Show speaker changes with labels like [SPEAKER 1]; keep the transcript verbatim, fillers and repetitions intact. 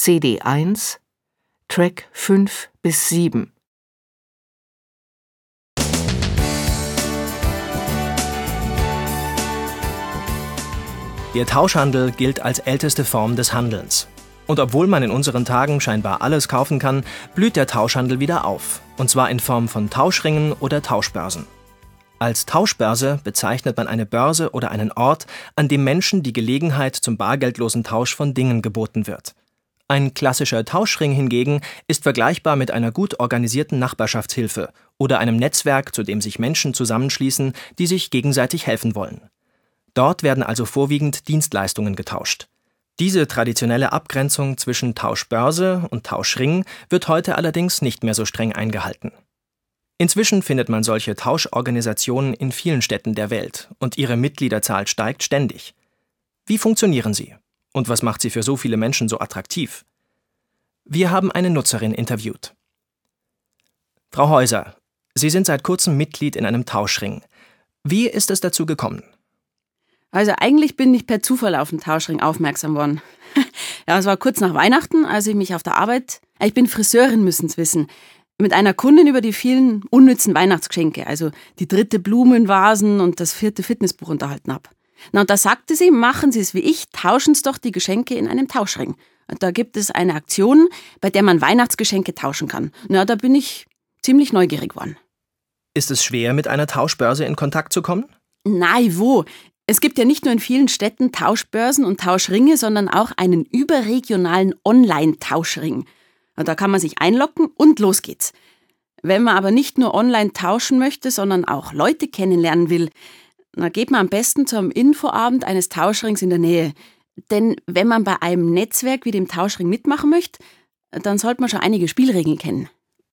[SPEAKER 1] C D eins, Track fünf bis sieben.
[SPEAKER 2] Der Tauschhandel gilt als älteste Form des Handelns. Und obwohl man in unseren Tagen scheinbar alles kaufen kann, blüht der Tauschhandel wieder auf. Und zwar in Form von Tauschringen oder Tauschbörsen. Als Tauschbörse bezeichnet man eine Börse oder einen Ort, an dem Menschen die Gelegenheit zum bargeldlosen Tausch von Dingen geboten wird. Ein klassischer Tauschring hingegen ist vergleichbar mit einer gut organisierten Nachbarschaftshilfe oder einem Netzwerk, zu dem sich Menschen zusammenschließen, die sich gegenseitig helfen wollen. Dort werden also vorwiegend Dienstleistungen getauscht. Diese traditionelle Abgrenzung zwischen Tauschbörse und Tauschring wird heute allerdings nicht mehr so streng eingehalten. Inzwischen findet man solche Tauschorganisationen in vielen Städten der Welt und ihre Mitgliederzahl steigt ständig. Wie funktionieren sie? Und was macht sie für so viele Menschen so attraktiv? Wir haben eine Nutzerin interviewt. Frau Häuser, Sie sind seit kurzem Mitglied in einem Tauschring. Wie ist es dazu gekommen?
[SPEAKER 3] Also eigentlich bin ich per Zufall auf den Tauschring aufmerksam worden. Ja, es war kurz nach Weihnachten, als ich mich auf der Arbeit, ich bin Friseurin, müssen Sie wissen, mit einer Kundin über die vielen unnützen Weihnachtsgeschenke, also die dritte Blumenvasen und das vierte Fitnessbuch unterhalten habe. Na, und da sagte sie, machen Sie es wie ich, tauschen Sie doch die Geschenke in einem Tauschring. Und da gibt es eine Aktion, bei der man Weihnachtsgeschenke tauschen kann. Na, da bin ich ziemlich neugierig geworden.
[SPEAKER 2] Ist es schwer, mit einer Tauschbörse in Kontakt zu kommen?
[SPEAKER 3] Nein, wo? Es gibt ja nicht nur in vielen Städten Tauschbörsen und Tauschringe, sondern auch einen überregionalen Online-Tauschring. Und da kann man sich einloggen und los geht's. Wenn man aber nicht nur online tauschen möchte, sondern auch Leute kennenlernen will, dann geht man am besten zum Infoabend eines Tauschrings in der Nähe. Denn wenn man bei einem Netzwerk wie dem Tauschring mitmachen möchte, dann sollte man schon einige Spielregeln kennen.